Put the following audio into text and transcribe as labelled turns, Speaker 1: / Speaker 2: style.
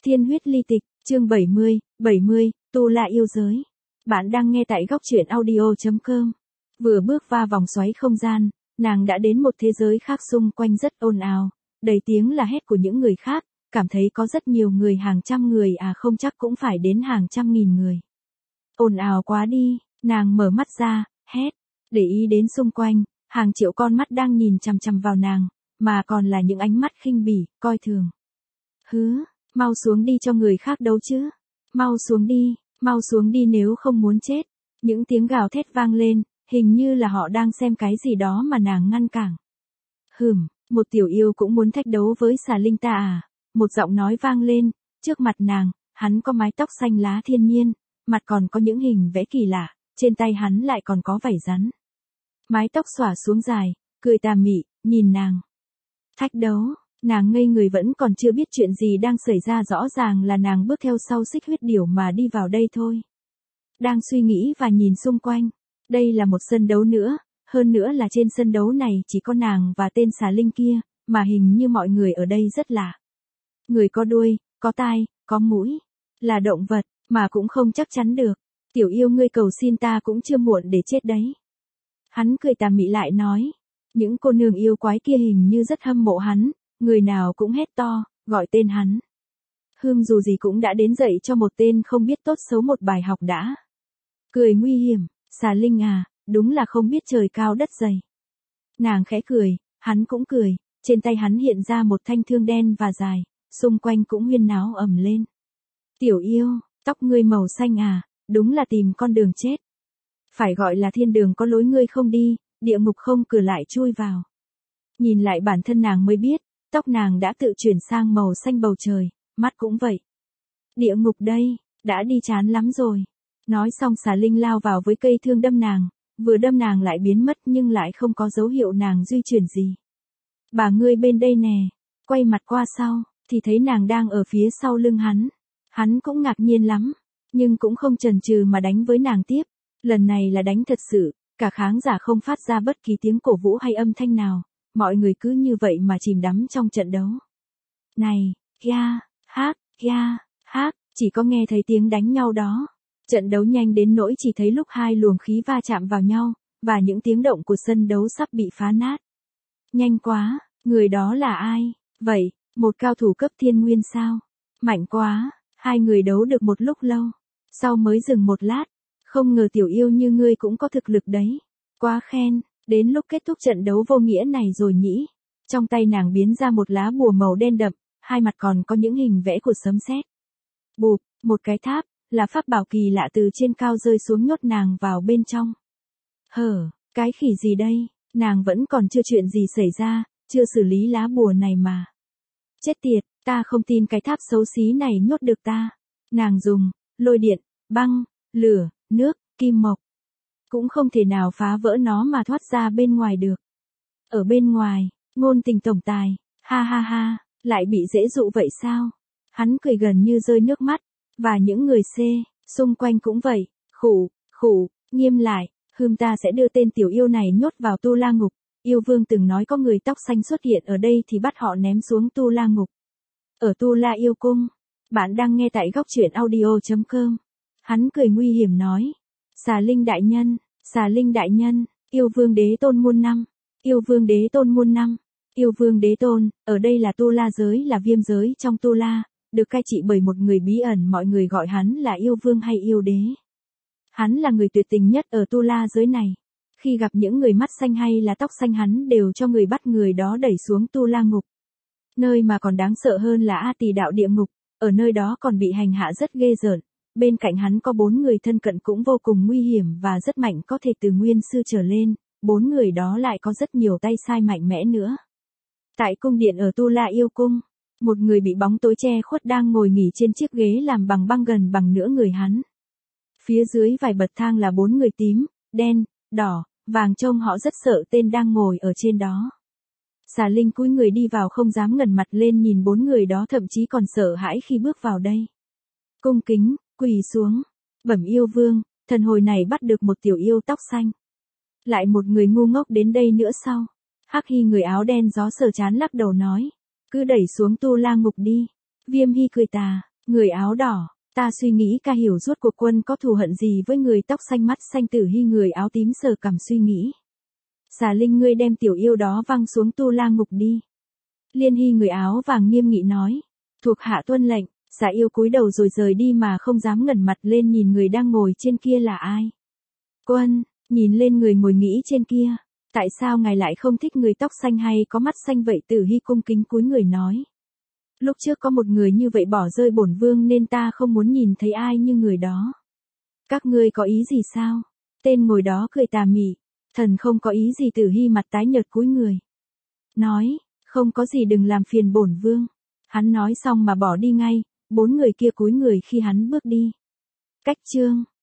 Speaker 1: Thiên huyết ly tịch, chương 70, Tu La yêu giới. Bạn đang nghe tại góc truyện audio.com. Vừa bước va vòng xoáy không gian, nàng đã đến một thế giới khác, xung quanh rất ồn ào, đầy tiếng la hét của những người khác, cảm thấy có rất nhiều người, hàng trăm người không chắc cũng phải đến hàng trăm nghìn người. Ồn ào quá đi, nàng mở mắt ra, hét, để ý đến xung quanh, hàng triệu con mắt đang nhìn chằm chằm vào nàng, mà còn là những ánh mắt khinh bỉ, coi thường. Mau xuống đi cho người khác đấu chứ. Mau xuống đi nếu không muốn chết. Những tiếng gào thét vang lên, hình như là họ đang xem cái gì đó mà nàng ngăn cản. Một tiểu yêu cũng muốn thách đấu với xà linh ta à? Một giọng nói vang lên, trước mặt nàng, hắn có mái tóc xanh lá thiên nhiên, mặt còn có những hình vẽ kỳ lạ, trên tay hắn lại còn có vảy rắn. Mái tóc xõa xuống dài, cười tà mị, nhìn nàng. Thách đấu. Nàng ngây người, vẫn còn chưa biết chuyện gì đang xảy ra, rõ ràng là nàng bước theo sau Xích Huyết Điểu mà đi vào đây thôi. Đang suy nghĩ và nhìn xung quanh, đây là một sân đấu nữa, hơn nữa là trên sân đấu này chỉ có nàng và tên xà linh kia, mà hình như mọi người ở đây rất lạ. Người có đuôi, có tai, có mũi, là động vật, mà cũng không chắc chắn được. Tiểu yêu, ngươi cầu xin ta cũng chưa muộn để chết đấy. Hắn cười tà mị lại nói, những cô nương yêu quái kia hình như rất hâm mộ hắn. Người nào cũng hét to, gọi tên hắn. Dù gì cũng đã đến dạy cho một tên không biết tốt xấu một bài học đã. Cười nguy hiểm, xà linh à, đúng là không biết trời cao đất dày. Nàng khẽ cười, hắn cũng cười, trên tay hắn hiện ra một thanh thương đen và dài, xung quanh cũng huyên náo ầm lên. Tiểu yêu, tóc ngươi màu xanh à, đúng là tìm con đường chết. Phải gọi là thiên đường có lối ngươi không đi, địa ngục không cửa lại chui vào. Nhìn lại bản thân nàng mới biết, tóc nàng đã tự chuyển sang màu xanh bầu trời, mắt cũng vậy. Địa ngục đây, đã đi chán lắm rồi. Nói xong xà linh lao vào với cây thương đâm nàng, vừa đâm nàng lại biến mất nhưng lại không có dấu hiệu nàng di chuyển gì. Bà ngươi bên đây nè, quay mặt qua sau, thì thấy nàng đang ở phía sau lưng hắn. Hắn cũng ngạc nhiên lắm, nhưng cũng không chần chừ mà đánh với nàng tiếp. Lần này là đánh thật sự, cả khán giả không phát ra bất kỳ tiếng cổ vũ hay âm thanh nào. Mọi người cứ như vậy mà chìm đắm trong trận đấu. Này, chỉ có nghe thấy tiếng đánh nhau đó. Trận đấu nhanh đến nỗi chỉ thấy lúc hai luồng khí va chạm vào nhau, và những tiếng động của sân đấu sắp bị phá nát. Nhanh quá, người đó là ai? Vậy, một cao thủ cấp thiên nguyên sao? Mạnh quá, hai người đấu được một lúc lâu. Sau mới dừng một lát, không ngờ tiểu yêu như ngươi cũng có thực lực đấy. Quá khen. Đến lúc kết thúc trận đấu vô nghĩa này rồi nhỉ. Trong tay nàng biến ra một lá bùa màu đen đậm, hai mặt còn có những hình vẽ của sấm sét. Bụp, một cái tháp, là pháp bảo kỳ lạ từ trên cao rơi xuống, nhốt nàng vào bên trong. Cái khỉ gì đây, nàng vẫn còn chưa chuyện gì xảy ra, chưa xử lý lá bùa này mà. Chết tiệt, ta không tin cái tháp xấu xí này nhốt được ta. Nàng dùng, lôi điện, băng, lửa, nước, kim mộc. Cũng không thể nào phá vỡ nó mà thoát ra bên ngoài được. Ở bên ngoài, ngôn tình tổng tài, ha, lại bị dễ dụ vậy sao? Hắn cười gần như rơi nước mắt, và những người xung quanh cũng vậy, khủ, nghiêm lại, ta sẽ đưa tên tiểu yêu này nhốt vào Tu La Ngục. Yêu vương từng nói có người tóc xanh xuất hiện ở đây thì bắt họ ném xuống Tu La Ngục. Ở Tu La Yêu Cung, bạn đang nghe tại góc truyện audio.com. Hắn cười nguy hiểm nói, xà linh đại nhân, yêu vương đế tôn muôn năm, yêu vương đế tôn, ở đây là Tu La giới, là viêm giới trong Tu La, được cai trị bởi một người bí ẩn, mọi người gọi hắn là yêu vương hay yêu đế. Hắn là người tuyệt tình nhất ở Tu La giới này. Khi gặp những người mắt xanh hay là tóc xanh, hắn đều cho người bắt người đó đẩy xuống Tu La Ngục. Nơi mà còn đáng sợ hơn là A Tỳ đạo địa ngục, ở nơi đó còn bị hành hạ rất ghê rợn. Bên cạnh hắn có 4 người thân cận cũng vô cùng nguy hiểm và rất mạnh, có thể từ nguyên sư trở lên, 4 người đó lại có rất nhiều tay sai mạnh mẽ nữa. Tại cung điện ở Tu La Yêu Cung, một người bị bóng tối che khuất đang ngồi nghỉ trên chiếc ghế làm bằng băng gần bằng nửa người hắn. Phía dưới vài bậc thang là 4 người tím, đen, đỏ, vàng, trông họ rất sợ tên đang ngồi ở trên đó. Xà linh cúi người đi vào, không dám ngẩng mặt lên nhìn 4 người đó, thậm chí còn sợ hãi khi bước vào đây. Cung kính, quỳ xuống, bẩm yêu vương, thần hồi này bắt được một tiểu yêu tóc xanh. Lại một người ngu ngốc đến đây nữa sao? Hắc Hy người áo đen gió sờ chán lắc đầu nói, cứ đẩy xuống Tu La Ngục đi. Viêm Hy cười tà, Người áo đỏ, ta suy nghĩ ca hiểu rốt cuộc Quân có thù hận gì với người tóc xanh mắt xanh Tử Hy người áo tím sờ cằm suy nghĩ. Xà Linh ngươi đem tiểu yêu đó văng xuống tu la ngục đi. Liên Hy người áo vàng nghiêm nghị nói. Thuộc hạ tuân lệnh, xà yêu cúi đầu rồi rời đi mà không dám ngẩng mặt lên nhìn người đang ngồi trên kia là ai. Quân, nhìn lên người ngồi nghĩ trên kia. Tại sao ngài lại không thích người tóc xanh hay có mắt xanh vậy? Tử Hy cung kính cúi người nói. Lúc trước có một người như vậy bỏ rơi bổn vương nên ta không muốn nhìn thấy ai như người đó. Các ngươi có ý gì sao? Tên ngồi đó cười tà mị. Thần không có ý gì. Tử Hy mặt tái nhợt cúi người. Nói, không có gì đừng làm phiền bổn vương. Hắn nói xong mà bỏ đi ngay, bốn người kia cúi người khi hắn bước đi. Cách chương